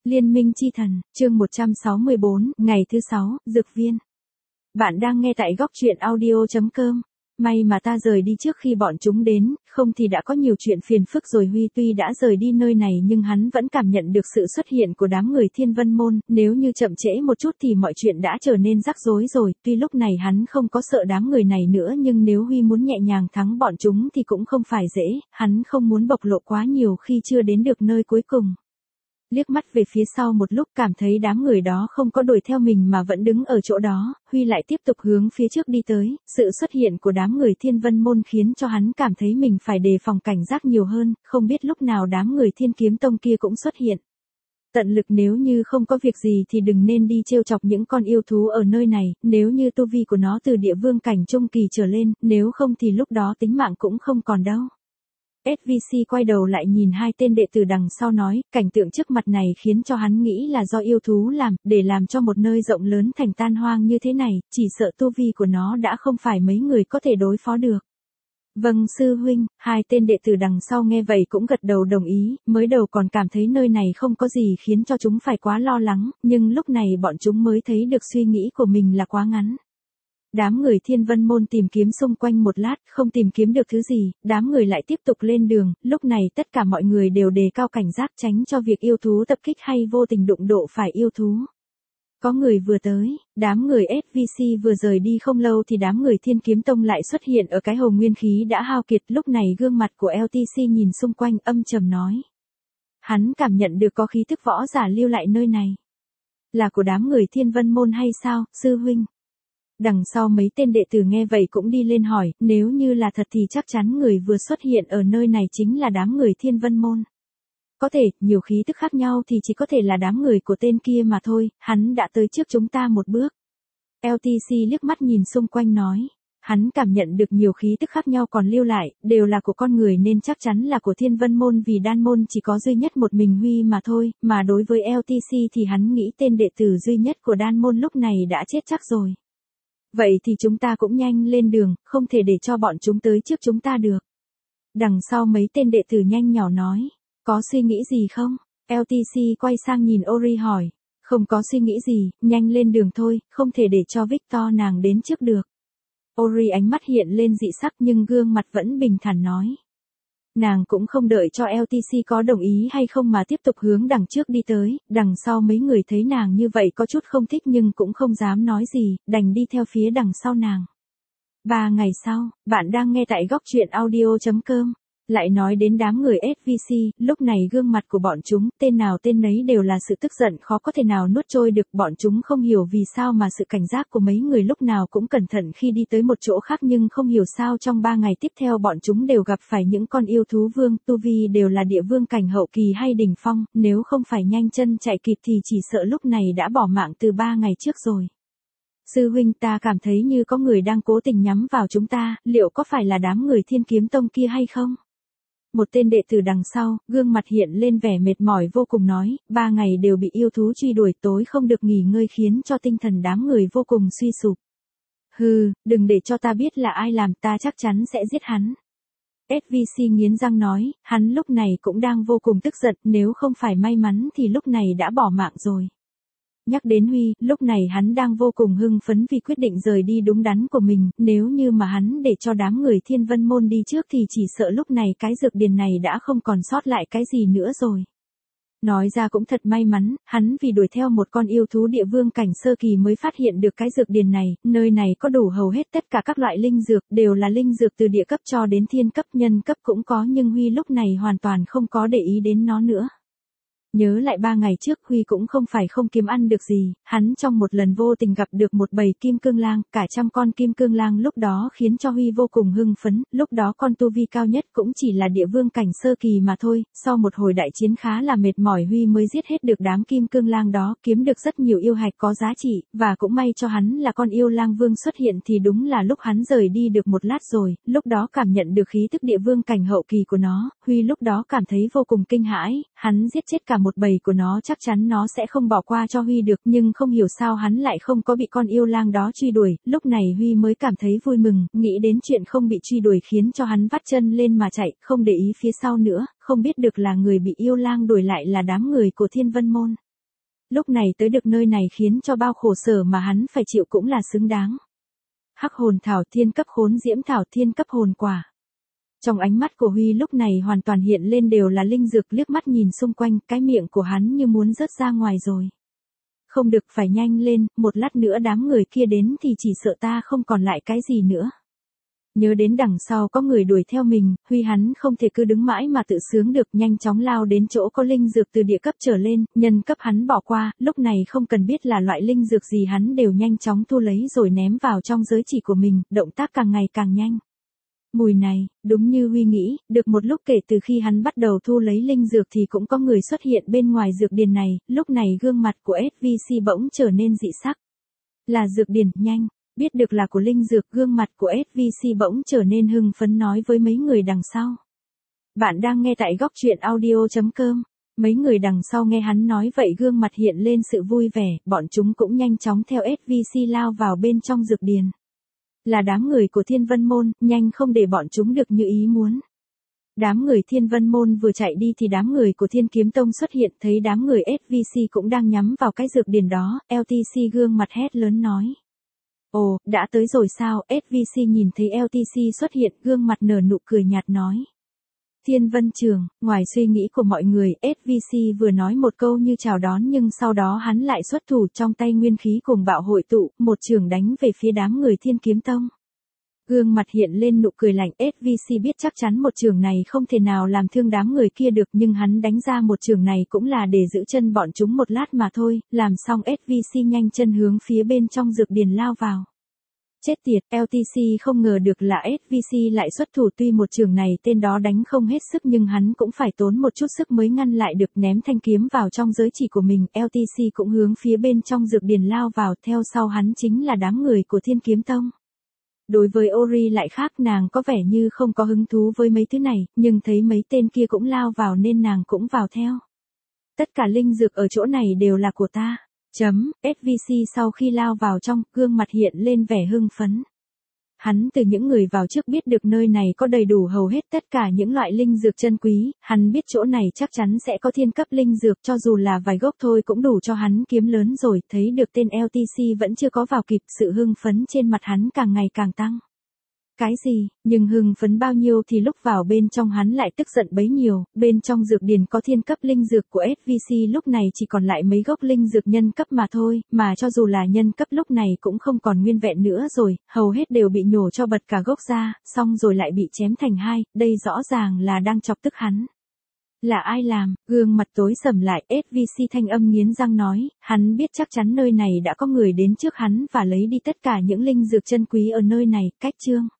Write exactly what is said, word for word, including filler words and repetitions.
Liên minh chi thần, chương một trăm sáu mươi bốn, ngày thứ sáu, dược viên. Bạn đang nghe tại góc truyện audio chấm com. May mà ta rời đi trước khi bọn chúng đến, không thì đã có nhiều chuyện phiền phức rồi. Huy tuy đã rời đi nơi này nhưng hắn vẫn cảm nhận được sự xuất hiện của đám người Thiên Vân Môn, nếu như chậm trễ một chút thì mọi chuyện đã trở nên rắc rối rồi. Tuy lúc này hắn không có sợ đám người này nữa nhưng nếu Huy muốn nhẹ nhàng thắng bọn chúng thì cũng không phải dễ, hắn không muốn bộc lộ quá nhiều khi chưa đến được nơi cuối cùng. Liếc mắt về phía sau một lúc cảm thấy đám người đó không có đuổi theo mình mà vẫn đứng ở chỗ đó, Huy lại tiếp tục hướng phía trước đi tới. Sự xuất hiện của đám người Thiên Vân Môn khiến cho hắn cảm thấy mình phải đề phòng cảnh giác nhiều hơn, không biết lúc nào đám người Thiên Kiếm Tông kia cũng xuất hiện. Tận lực nếu như không có việc gì thì đừng nên đi trêu chọc những con yêu thú ở nơi này, nếu như tu vi của nó từ địa vương cảnh trung kỳ trở lên, nếu không thì lúc đó tính mạng cũng không còn đâu. ét vê xê quay đầu lại nhìn hai tên đệ tử đằng sau nói, cảnh tượng trước mặt này khiến cho hắn nghĩ là do yêu thú làm, để làm cho một nơi rộng lớn thành tan hoang như thế này, chỉ sợ tu vi của nó đã không phải mấy người có thể đối phó được. Vâng sư huynh, hai tên đệ tử đằng sau nghe vậy cũng gật đầu đồng ý, mới đầu còn cảm thấy nơi này không có gì khiến cho chúng phải quá lo lắng, nhưng lúc này bọn chúng mới thấy được suy nghĩ của mình là quá ngắn. Đám người Thiên Vân Môn tìm kiếm xung quanh một lát, không tìm kiếm được thứ gì, đám người lại tiếp tục lên đường, lúc này tất cả mọi người đều đề cao cảnh giác tránh cho việc yêu thú tập kích hay vô tình đụng độ phải yêu thú. Có người vừa tới, đám người ét vê xê vừa rời đi không lâu thì đám người Thiên Kiếm Tông lại xuất hiện ở cái hồ nguyên khí đã hao kiệt, lúc này gương mặt của lờ tê xê nhìn xung quanh âm trầm nói. Hắn cảm nhận được có khí thức võ giả lưu lại nơi này. Là của đám người Thiên Vân Môn hay sao, sư huynh? Đằng sau mấy tên đệ tử nghe vậy cũng đi lên hỏi, nếu như là thật thì chắc chắn người vừa xuất hiện ở nơi này chính là đám người Thiên Vân Môn. Có thể, nhiều khí tức khác nhau thì chỉ có thể là đám người của tên kia mà thôi, hắn đã tới trước chúng ta một bước. lờ tê xê liếc mắt nhìn xung quanh nói, hắn cảm nhận được nhiều khí tức khác nhau còn lưu lại, đều là của con người nên chắc chắn là của Thiên Vân Môn vì đan môn chỉ có duy nhất một mình Huy mà thôi, mà đối với lờ tê xê thì hắn nghĩ tên đệ tử duy nhất của đan môn lúc này đã chết chắc rồi. Vậy thì chúng ta cũng nhanh lên đường, không thể để cho bọn chúng tới trước chúng ta được. Đằng sau mấy tên đệ tử nhanh nhỏ nói, có suy nghĩ gì không? lờ tê xê quay sang nhìn Ori hỏi, không có suy nghĩ gì, nhanh lên đường thôi, không thể để cho Victor nàng đến trước được. Ori ánh mắt hiện lên dị sắc nhưng gương mặt vẫn bình thản nói. Nàng cũng không đợi cho lờ tê xê có đồng ý hay không mà tiếp tục hướng đằng trước đi tới, đằng sau mấy người thấy nàng như vậy có chút không thích nhưng cũng không dám nói gì, đành đi theo phía đằng sau nàng. Ba ngày sau, bạn đang nghe tại góc truyện audio chấm com. Lại nói đến đám người ét vê xê, lúc này gương mặt của bọn chúng, tên nào tên nấy đều là sự tức giận khó có thể nào nuốt trôi được. Bọn chúng không hiểu vì sao mà sự cảnh giác của mấy người lúc nào cũng cẩn thận khi đi tới một chỗ khác nhưng không hiểu sao trong ba ngày tiếp theo bọn chúng đều gặp phải những con yêu thú vương, tu vi đều là địa vương cảnh hậu kỳ hay đỉnh phong, nếu không phải nhanh chân chạy kịp thì chỉ sợ lúc này đã bỏ mạng từ ba ngày trước rồi. Sư huynh ta cảm thấy như có người đang cố tình nhắm vào chúng ta, liệu có phải là đám người Thiên Kiếm Tông kia hay không? Một tên đệ tử đằng sau, gương mặt hiện lên vẻ mệt mỏi vô cùng nói, ba ngày đều bị yêu thú truy đuổi tối không được nghỉ ngơi khiến cho tinh thần đám người vô cùng suy sụp. Hừ, đừng để cho ta biết là ai làm, ta chắc chắn sẽ giết hắn. ét vê xê nghiến răng nói, hắn lúc này cũng đang vô cùng tức giận, nếu không phải may mắn thì lúc này đã bỏ mạng rồi. Nhắc đến Huy, lúc này hắn đang vô cùng hưng phấn vì quyết định rời đi đúng đắn của mình, nếu như mà hắn để cho đám người Thiên Vân Môn đi trước thì chỉ sợ lúc này cái dược điền này đã không còn sót lại cái gì nữa rồi. Nói ra cũng thật may mắn, hắn vì đuổi theo một con yêu thú địa vương cảnh sơ kỳ mới phát hiện được cái dược điền này, nơi này có đủ hầu hết tất cả các loại linh dược, đều là linh dược từ địa cấp cho đến thiên cấp, nhân cấp cũng có nhưng Huy lúc này hoàn toàn không có để ý đến nó nữa. Nhớ lại ba ngày trước Huy cũng không phải không kiếm ăn được gì, hắn trong một lần vô tình gặp được một bầy kim cương lang, cả trăm con kim cương lang lúc đó khiến cho Huy vô cùng hưng phấn, lúc đó con tu vi cao nhất cũng chỉ là địa vương cảnh sơ kỳ mà thôi, sau một hồi đại chiến khá là mệt mỏi Huy mới giết hết được đám kim cương lang đó, kiếm được rất nhiều yêu hạch có giá trị, và cũng may cho hắn là con yêu lang vương xuất hiện thì đúng là lúc hắn rời đi được một lát rồi, lúc đó cảm nhận được khí tức địa vương cảnh hậu kỳ của nó, Huy lúc đó cảm thấy vô cùng kinh hãi, hắn giết chết cả một bầy của nó chắc chắn nó sẽ không bỏ qua cho Huy được nhưng không hiểu sao hắn lại không có bị con yêu lang đó truy đuổi, lúc này Huy mới cảm thấy vui mừng, nghĩ đến chuyện không bị truy đuổi khiến cho hắn vắt chân lên mà chạy, không để ý phía sau nữa, không biết được là người bị yêu lang đuổi lại là đám người của Thiên Vân Môn. Lúc này tới được nơi này khiến cho bao khổ sở mà hắn phải chịu cũng là xứng đáng. Hắc hồn thảo, thiên cấp khốn diễm thảo, thiên cấp hồn quả. Trong ánh mắt của Huy lúc này hoàn toàn hiện lên đều là linh dược, liếc mắt nhìn xung quanh, cái miệng của hắn như muốn rớt ra ngoài rồi. Không được, phải nhanh lên, một lát nữa đám người kia đến thì chỉ sợ ta không còn lại cái gì nữa. Nhớ đến đằng sau có người đuổi theo mình, Huy hắn không thể cứ đứng mãi mà tự sướng được, nhanh chóng lao đến chỗ có linh dược từ địa cấp trở lên, nhân cấp hắn bỏ qua, lúc này không cần biết là loại linh dược gì hắn đều nhanh chóng thu lấy rồi ném vào trong giới chỉ của mình, động tác càng ngày càng nhanh. Mùi này, đúng như Huy nghĩ, được một lúc kể từ khi hắn bắt đầu thu lấy linh dược thì cũng có người xuất hiện bên ngoài dược điền này, lúc này gương mặt của ét vê xê bỗng trở nên dị sắc. Là dược điền, nhanh, biết được là của linh dược, gương mặt của ét vê xê bỗng trở nên hưng phấn nói với mấy người đằng sau. Bạn đang nghe tại góc truyện audio chấm com. Mấy người đằng sau nghe hắn nói vậy gương mặt hiện lên sự vui vẻ, bọn chúng cũng nhanh chóng theo ét vê xê lao vào bên trong dược điền. Là đám người của Thiên Vân Môn, nhanh không để bọn chúng được như ý muốn. Đám người Thiên Vân Môn vừa chạy đi thì đám người của Thiên Kiếm Tông xuất hiện, thấy đám người ét vê xê cũng đang nhắm vào cái dược điền đó, lờ tê xê gương mặt hét lớn nói. Ồ, đã tới rồi sao? ét vê xê nhìn thấy lờ tê xê xuất hiện, gương mặt nở nụ cười nhạt nói. Thiên Vân Trường, ngoài suy nghĩ của mọi người, ét vê xê vừa nói một câu như chào đón nhưng sau đó hắn lại xuất thủ, trong tay nguyên khí cùng bạo hội tụ, một trường đánh về phía đám người Thiên Kiếm Tông. Gương mặt hiện lên nụ cười lạnh, ét vê xê biết chắc chắn một trường này không thể nào làm thương đám người kia được, nhưng hắn đánh ra một trường này cũng là để giữ chân bọn chúng một lát mà thôi, làm xong ét vê xê nhanh chân hướng phía bên trong dược điền lao vào. Chết tiệt, lờ tê xê không ngờ được là ét vê xê lại xuất thủ, tuy một trường này tên đó đánh không hết sức nhưng hắn cũng phải tốn một chút sức mới ngăn lại được, ném thanh kiếm vào trong giới chỉ của mình, lờ tê xê cũng hướng phía bên trong dược điền lao vào, theo sau hắn chính là đám người của Thiên Kiếm Tông. Đối với Ori lại khác, nàng có vẻ như không có hứng thú với mấy thứ này, nhưng thấy mấy tên kia cũng lao vào nên nàng cũng vào theo. Tất cả linh dược ở chỗ này đều là của ta. Chấm, ét vê xê sau khi lao vào trong, gương mặt hiện lên vẻ hưng phấn. Hắn từ những người vào trước biết được nơi này có đầy đủ hầu hết tất cả những loại linh dược chân quý, hắn biết chỗ này chắc chắn sẽ có thiên cấp linh dược, cho dù là vài gốc thôi cũng đủ cho hắn kiếm lớn rồi, thấy được tên lờ tê xê vẫn chưa có vào kịp, sự hưng phấn trên mặt hắn càng ngày càng tăng. Cái gì, nhưng hưng phấn bao nhiêu thì lúc vào bên trong hắn lại tức giận bấy nhiêu, bên trong dược điền có thiên cấp linh dược của ét vê xê lúc này chỉ còn lại mấy gốc linh dược nhân cấp mà thôi, mà cho dù là nhân cấp lúc này cũng không còn nguyên vẹn nữa rồi, hầu hết đều bị nhổ cho bật cả gốc ra, xong rồi lại bị chém thành hai, đây rõ ràng là đang chọc tức hắn. Là ai làm? Gương mặt tối sầm lại, ét vê xê thanh âm nghiến răng nói, hắn biết chắc chắn nơi này đã có người đến trước hắn và lấy đi tất cả những linh dược chân quý ở nơi này, cách chương.